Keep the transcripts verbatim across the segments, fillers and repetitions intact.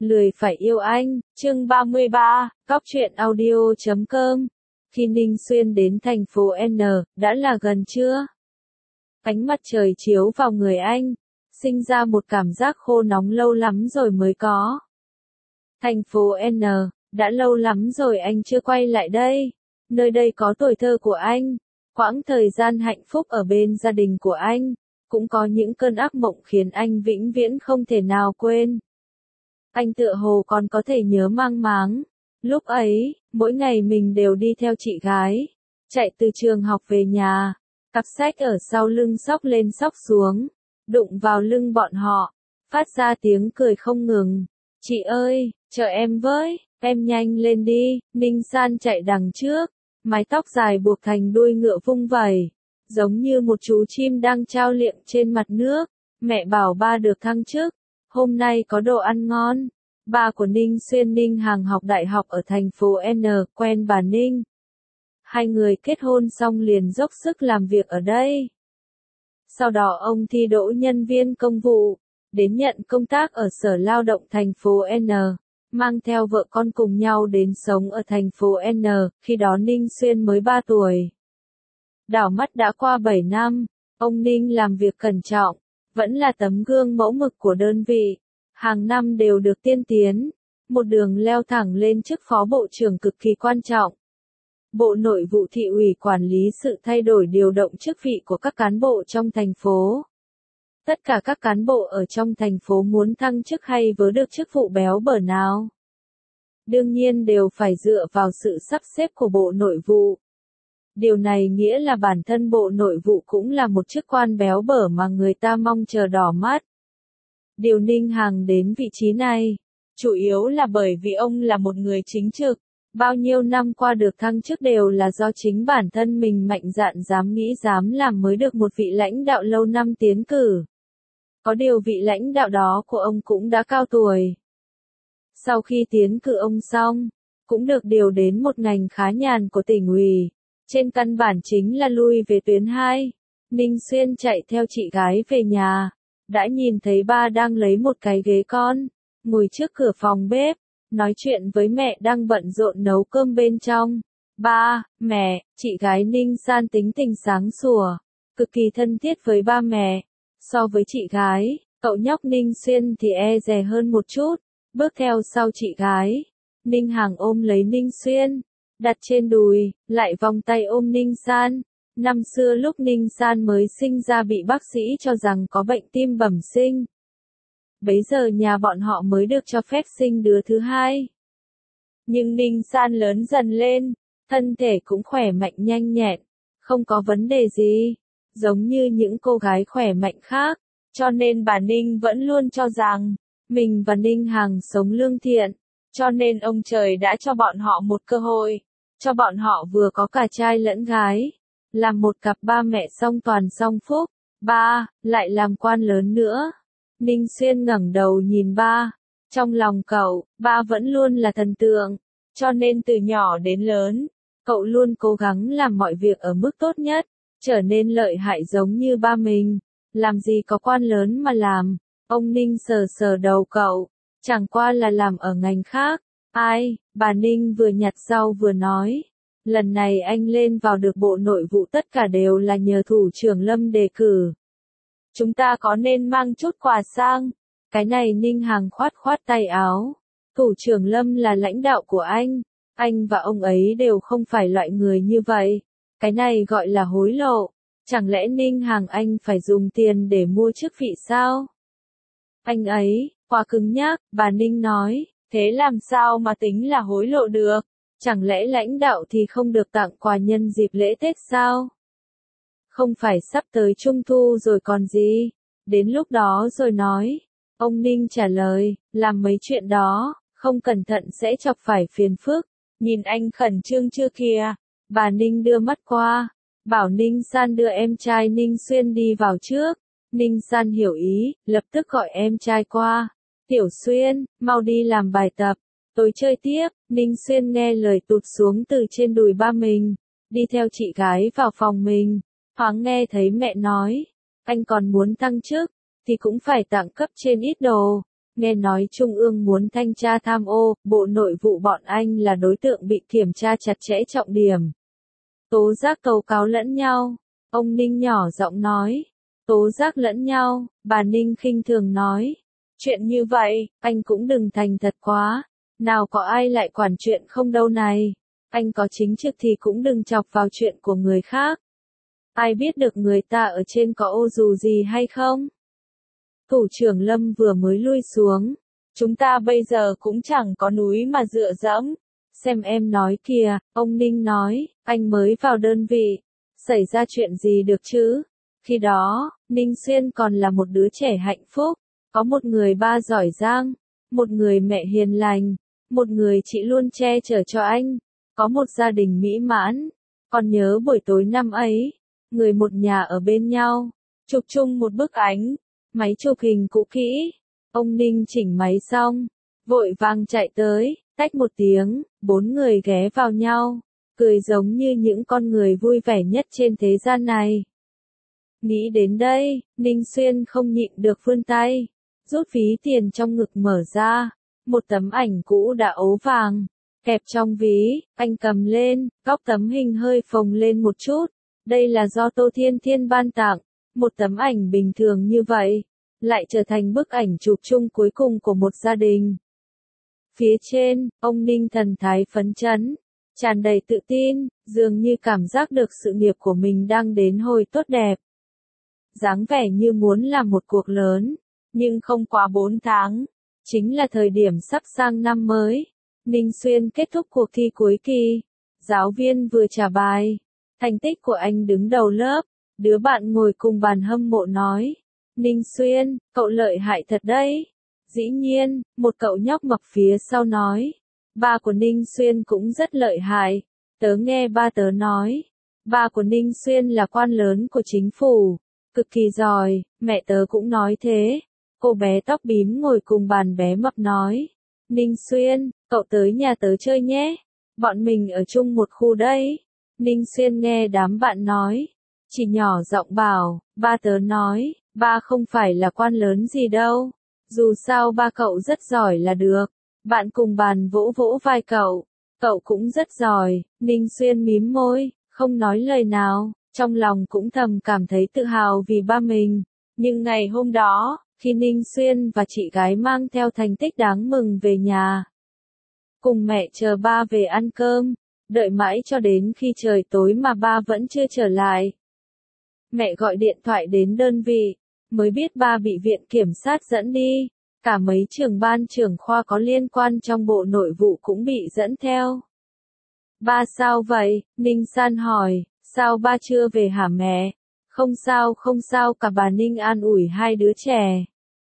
Lười phải yêu anh, chương ba mươi ba, cóc truyện audio chấm com. Khi Ninh Xuyên đến thành phố N, đã là gần trưa. Ánh mặt trời chiếu vào người anh, sinh ra một cảm giác khô nóng lâu lắm rồi mới có. Thành phố N, đã lâu lắm rồi anh chưa quay lại đây. Nơi đây có tuổi thơ của anh, quãng thời gian hạnh phúc ở bên gia đình của anh, cũng có những cơn ác mộng khiến anh vĩnh viễn không thể nào quên. Anh tựa hồ còn có thể nhớ mang máng. Lúc ấy, mỗi ngày mình đều đi theo chị gái, chạy từ trường học về nhà, cặp sách ở sau lưng xốc lên xốc xuống, đụng vào lưng bọn họ, phát ra tiếng cười không ngừng. Chị ơi, chờ em với, em nhanh lên đi. Ninh San chạy đằng trước, mái tóc dài buộc thành đuôi ngựa vung vẩy, giống như một chú chim đang trao liệng trên mặt nước. Mẹ bảo ba được thăng chức, hôm nay có đồ ăn ngon. Ba của Ninh Xuyên Ninh Hằng học đại học ở thành phố N, quen bà Ninh. Hai người kết hôn xong liền dốc sức làm việc ở đây. Sau đó ông thi đỗ nhân viên công vụ, đến nhận công tác ở Sở Lao động thành phố N, mang theo vợ con cùng nhau đến sống ở thành phố N, khi đó Ninh Xuyên mới ba tuổi. Đảo mắt đã qua bảy năm, ông Ninh làm việc cẩn trọng, vẫn là tấm gương mẫu mực của đơn vị, hàng năm đều được tiên tiến, một đường leo thẳng lên chức phó bộ trưởng cực kỳ quan trọng. Bộ Nội vụ thị ủy quản lý sự thay đổi điều động chức vị của các cán bộ trong thành phố. Tất cả các cán bộ ở trong thành phố muốn thăng chức hay vớ được chức vụ béo bở nào, đương nhiên đều phải dựa vào sự sắp xếp của Bộ Nội vụ. Điều này nghĩa là bản thân Bộ Nội vụ cũng là một chức quan béo bở mà người ta mong chờ đỏ mắt. Điều Ninh Hằng đến vị trí này, chủ yếu là bởi vì ông là một người chính trực, bao nhiêu năm qua được thăng chức đều là do chính bản thân mình mạnh dạn dám nghĩ dám làm mới được một vị lãnh đạo lâu năm tiến cử. Có điều vị lãnh đạo đó của ông cũng đã cao tuổi. Sau khi tiến cử ông xong, cũng được điều đến một ngành khá nhàn của tỉnh ủy, trên căn bản chính là lui về tuyến hai. Ninh Xuyên chạy theo chị gái về nhà, đã nhìn thấy ba đang lấy một cái ghế con, ngồi trước cửa phòng bếp, nói chuyện với mẹ đang bận rộn nấu cơm bên trong. Ba, mẹ, chị gái Ninh San tính tình sáng sủa, cực kỳ thân thiết với ba mẹ. So với chị gái, cậu nhóc Ninh Xuyên thì e dè hơn một chút, bước theo sau chị gái. Ninh Hằng ôm lấy Ninh Xuyên, đặt trên đùi, lại vòng tay ôm Ninh San. Năm xưa lúc Ninh San mới sinh ra bị bác sĩ cho rằng có bệnh tim bẩm sinh. Bấy giờ nhà bọn họ mới được cho phép sinh đứa thứ hai. Nhưng Ninh San lớn dần lên, thân thể cũng khỏe mạnh nhanh nhẹn, không có vấn đề gì, giống như những cô gái khỏe mạnh khác, cho nên bà Ninh vẫn luôn cho rằng, mình và Ninh Hằng sống lương thiện, cho nên ông trời đã cho bọn họ một cơ hội, cho bọn họ vừa có cả trai lẫn gái, làm một cặp ba mẹ song toàn song phúc. Ba, lại làm quan lớn nữa. Ninh Xuyên ngẩng đầu nhìn ba, trong lòng cậu, ba vẫn luôn là thần tượng, cho nên từ nhỏ đến lớn, cậu luôn cố gắng làm mọi việc ở mức tốt nhất, trở nên lợi hại giống như ba mình, làm gì có quan lớn mà làm. Ông Ninh sờ sờ đầu cậu, chẳng qua là làm ở ngành khác. Ai, bà Ninh vừa nhặt rau vừa nói, lần này anh lên vào được Bộ Nội vụ tất cả đều là nhờ thủ trưởng Lâm đề cử. Chúng ta có nên mang chút quà sang? Cái này Ninh Hằng khoát khoát tay áo. Thủ trưởng Lâm là lãnh đạo của anh, anh và ông ấy đều không phải loại người như vậy. Cái này gọi là hối lộ. Chẳng lẽ Ninh Hằng anh phải dùng tiền để mua chức vị sao? Anh ấy, quá cứng nhắc, bà Ninh nói, thế làm sao mà tính là hối lộ được? Chẳng lẽ lãnh đạo thì không được tặng quà nhân dịp lễ Tết sao? Không phải sắp tới Trung thu rồi còn gì? Đến lúc đó rồi nói. Ông Ninh trả lời, làm mấy chuyện đó, không cẩn thận sẽ chọc phải phiền phức. Nhìn anh khẩn trương chưa kìa? Bà Ninh đưa mắt qua, bảo Ninh San đưa em trai Ninh Xuyên đi vào trước. Ninh San hiểu ý, lập tức gọi em trai qua. Tiểu Xuyên, mau đi làm bài tập, tối chơi tiếp. Ninh Xuyên nghe lời tụt xuống từ trên đùi ba mình, đi theo chị gái vào phòng mình. Thoáng nghe thấy mẹ nói, anh còn muốn thăng chức, thì cũng phải tặng cấp trên ít đồ. Nghe nói Trung ương muốn thanh tra tham ô, Bộ Nội vụ bọn anh là đối tượng bị kiểm tra chặt chẽ trọng điểm. Tố giác tố cáo lẫn nhau. Ông Ninh nhỏ giọng nói. Tố giác lẫn nhau, bà Ninh khinh thường nói. Chuyện như vậy, anh cũng đừng thành thật quá. Nào có ai lại quản chuyện không đâu này. Anh có chính trực thì cũng đừng chọc vào chuyện của người khác. Ai biết được người ta ở trên có ô dù gì hay không? Thủ trưởng Lâm vừa mới lui xuống. Chúng ta bây giờ cũng chẳng có núi mà dựa dẫm. Xem em nói kìa, ông Ninh nói, anh mới vào đơn vị. Xảy ra chuyện gì được chứ? Khi đó, Ninh Xuyên còn là một đứa trẻ hạnh phúc. Có một người ba giỏi giang, một người mẹ hiền lành, một người chị luôn che chở cho anh. Có một gia đình mỹ mãn. Còn nhớ buổi tối năm ấy, người một nhà ở bên nhau, chụp chung một bức ảnh. Máy chụp hình cũ kỹ. Ông Ninh chỉnh máy xong, vội vàng chạy tới, tách một tiếng, bốn người ghé vào nhau, cười giống như những con người vui vẻ nhất trên thế gian này. Nghĩ đến đây, Ninh Xuyên không nhịn được vươn tay, rút ví tiền trong ngực mở ra, một tấm ảnh cũ đã ố vàng, kẹp trong ví, anh cầm lên, góc tấm hình hơi phồng lên một chút, đây là do Tô Thiên Thiên ban tặng. Một tấm ảnh bình thường như vậy, lại trở thành bức ảnh chụp chung cuối cùng của một gia đình. Phía trên, ông Ninh thần thái phấn chấn, tràn đầy tự tin, dường như cảm giác được sự nghiệp của mình đang đến hồi tốt đẹp. Dáng vẻ như muốn làm một cuộc lớn, nhưng không quá bốn tháng, chính là thời điểm sắp sang năm mới. Ninh Xuyên kết thúc cuộc thi cuối kỳ, giáo viên vừa trả bài, thành tích của anh đứng đầu lớp. Đứa bạn ngồi cùng bàn hâm mộ nói, Ninh Xuyên, cậu lợi hại thật đấy. Dĩ nhiên, một cậu nhóc mập phía sau nói, ba của Ninh Xuyên cũng rất lợi hại. Tớ nghe ba tớ nói, ba của Ninh Xuyên là quan lớn của chính phủ, cực kỳ giỏi, mẹ tớ cũng nói thế. Cô bé tóc bím ngồi cùng bàn bé mập nói, Ninh Xuyên, cậu tới nhà tớ chơi nhé, bọn mình ở chung một khu đấy. Ninh Xuyên nghe đám bạn nói, chỉ nhỏ giọng bảo, ba tớ nói, ba không phải là quan lớn gì đâu, dù sao ba cậu rất giỏi là được. Bạn cùng bàn vỗ vỗ vai cậu, cậu cũng rất giỏi. Ninh Xuyên mím môi, không nói lời nào, trong lòng cũng thầm cảm thấy tự hào vì ba mình. Nhưng ngày hôm đó, khi Ninh Xuyên và chị gái mang theo thành tích đáng mừng về nhà, cùng mẹ chờ ba về ăn cơm, đợi mãi cho đến khi trời tối mà ba vẫn chưa trở lại. Mẹ gọi điện thoại đến đơn vị, mới biết ba bị viện kiểm sát dẫn đi, cả mấy trưởng ban trưởng khoa có liên quan trong Bộ Nội vụ cũng bị dẫn theo. Ba sao vậy? Ninh San hỏi, sao ba chưa về hả mẹ? Không sao không sao, cả bà Ninh an ủi hai đứa trẻ.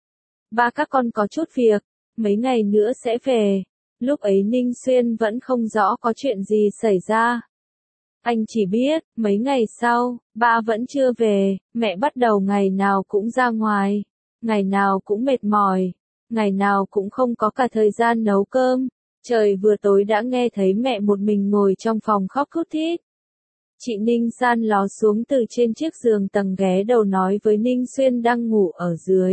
Ba các con có chút việc, mấy ngày nữa sẽ về. Lúc ấy Ninh Xuyên vẫn không rõ có chuyện gì xảy ra. Anh chỉ biết, mấy ngày sau, ba vẫn chưa về, mẹ bắt đầu ngày nào cũng ra ngoài, ngày nào cũng mệt mỏi, ngày nào cũng không có cả thời gian nấu cơm. Trời vừa tối đã nghe thấy mẹ một mình ngồi trong phòng khóc thút thít. Chị Ninh San ló xuống từ trên chiếc giường tầng ghé đầu nói với Ninh Xuyên đang ngủ ở dưới.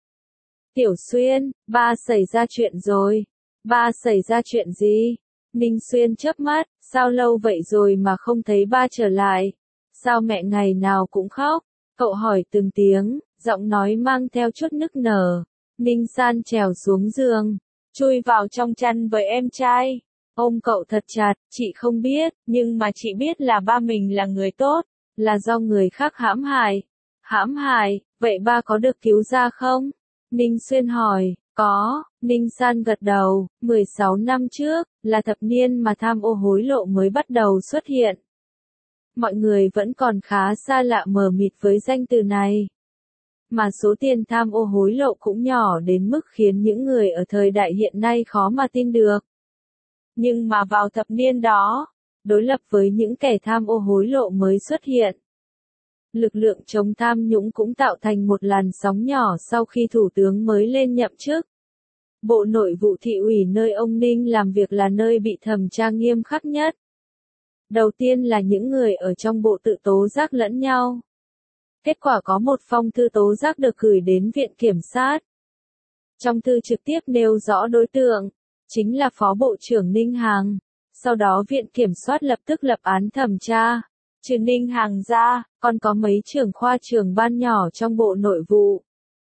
Tiểu Xuyên, ba xảy ra chuyện rồi. Ba xảy ra chuyện gì? Ninh Xuyên chớp mắt, sao lâu vậy rồi mà không thấy ba trở lại? Sao mẹ ngày nào cũng khóc? Cậu hỏi từng tiếng, giọng nói mang theo chút nức nở. Ninh San trèo xuống giường, chui vào trong chăn với em trai. Ôm cậu thật chặt, chị không biết, nhưng mà chị biết là ba mình là người tốt, là do người khác hãm hại. Hãm hại, vậy ba có được cứu ra không? Ninh Xuyên hỏi. Có, Ninh San gật đầu, mười sáu năm trước, là thập niên mà tham ô hối lộ mới bắt đầu xuất hiện. Mọi người vẫn còn khá xa lạ mờ mịt với danh từ này. Mà số tiền tham ô hối lộ cũng nhỏ đến mức khiến những người ở thời đại hiện nay khó mà tin được. Nhưng mà vào thập niên đó, đối lập với những kẻ tham ô hối lộ mới xuất hiện, lực lượng chống tham nhũng cũng tạo thành một làn sóng nhỏ sau khi thủ tướng mới lên nhậm chức. Bộ Nội vụ thị ủy nơi ông Ninh làm việc là nơi bị thẩm tra nghiêm khắc nhất. Đầu tiên là những người ở trong bộ tự tố giác lẫn nhau. Kết quả có một phong thư tố giác được gửi đến viện kiểm sát. Trong thư trực tiếp nêu rõ đối tượng, chính là Phó Bộ trưởng Ninh Hằng. Sau đó Viện Kiểm soát lập tức lập án thẩm tra. Trừ Ninh Hằng ra, còn có mấy trưởng khoa trưởng ban nhỏ trong Bộ Nội vụ.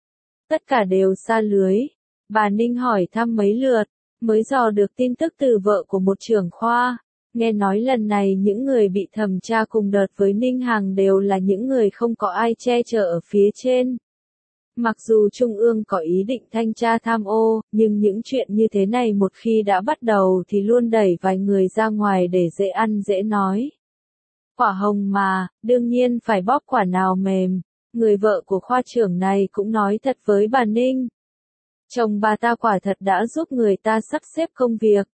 Tất cả đều sa lưới. Bà Ninh hỏi thăm mấy lượt, mới dò được tin tức từ vợ của một trưởng khoa. Nghe nói lần này những người bị thẩm tra cùng đợt với Ninh Hằng đều là những người không có ai che chở ở phía trên. Mặc dù Trung ương có ý định thanh tra tham ô, nhưng những chuyện như thế này một khi đã bắt đầu thì luôn đẩy vài người ra ngoài để dễ ăn dễ nói. Quả hồng mà, đương nhiên phải bóp quả nào mềm. Người vợ của khoa trưởng này cũng nói thật với bà Ninh. Chồng bà ta quả thật đã giúp người ta sắp xếp công việc.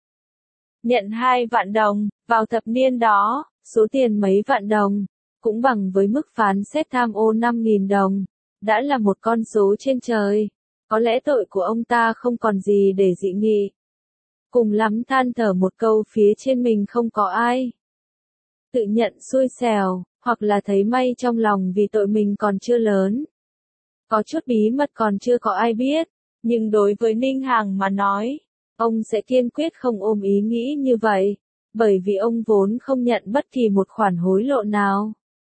Nhận hai vạn đồng, vào thập niên đó, số tiền mấy vạn đồng, cũng bằng với mức phán xét tham ô năm nghìn đồng. Đã là một con số trên trời. Có lẽ tội của ông ta không còn gì để dị nghị. Cùng lắm than thở một câu phía trên mình không có ai. Tự nhận xui xẻo, hoặc là thấy may trong lòng vì tội mình còn chưa lớn. Có chút bí mật còn chưa có ai biết. Nhưng đối với Ninh Hằng mà nói, ông sẽ kiên quyết không ôm ý nghĩ như vậy. Bởi vì ông vốn không nhận bất kỳ một khoản hối lộ nào.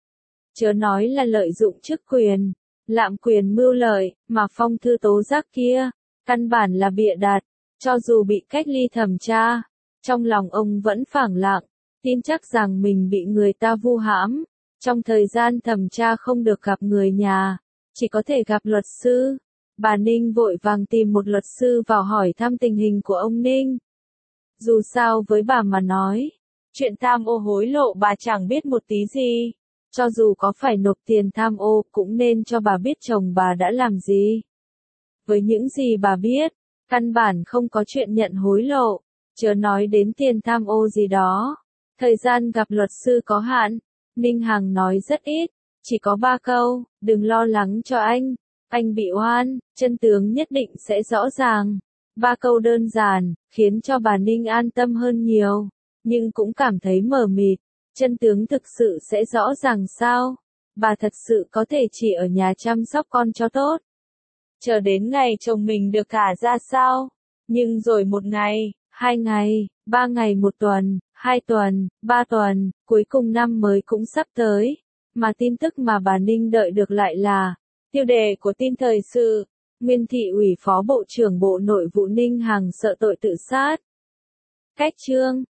Chớ nói là lợi dụng chức quyền, lạm quyền mưu lợi, mà phong thư tố giác kia, căn bản là bịa đặt. Cho dù bị cách ly thẩm tra, trong lòng ông vẫn phảng lặng, tin chắc rằng mình bị người ta vu hãm. Trong thời gian thẩm tra không được gặp người nhà, chỉ có thể gặp luật sư. Bà Ninh vội vàng tìm một luật sư vào hỏi thăm tình hình của ông Ninh. Dù sao với bà mà nói, chuyện tham ô hối lộ bà chẳng biết một tí gì. Cho dù có phải nộp tiền tham ô cũng nên cho bà biết chồng bà đã làm gì. Với những gì bà biết, căn bản không có chuyện nhận hối lộ, chớ nói đến tiền tham ô gì đó. Thời gian gặp luật sư có hạn, Ninh Hằng nói rất ít, chỉ có ba câu, đừng lo lắng cho anh, anh bị oan, chân tướng nhất định sẽ rõ ràng. Ba câu đơn giản, khiến cho bà Ninh an tâm hơn nhiều, nhưng cũng cảm thấy mờ mịt. Chân tướng thực sự sẽ rõ ràng sao? Bà thật sự có thể chỉ ở nhà chăm sóc con cho tốt. Chờ đến ngày chồng mình được thả ra sao? Nhưng rồi một ngày, hai ngày, ba ngày một tuần, hai tuần, ba tuần, cuối cùng năm mới cũng sắp tới. Mà tin tức mà bà Ninh đợi được lại là tiêu đề của tin thời sự. Nguyên thị ủy Phó Bộ trưởng Bộ Nội vụ Ninh Hằng sợ tội tự sát. Cách chương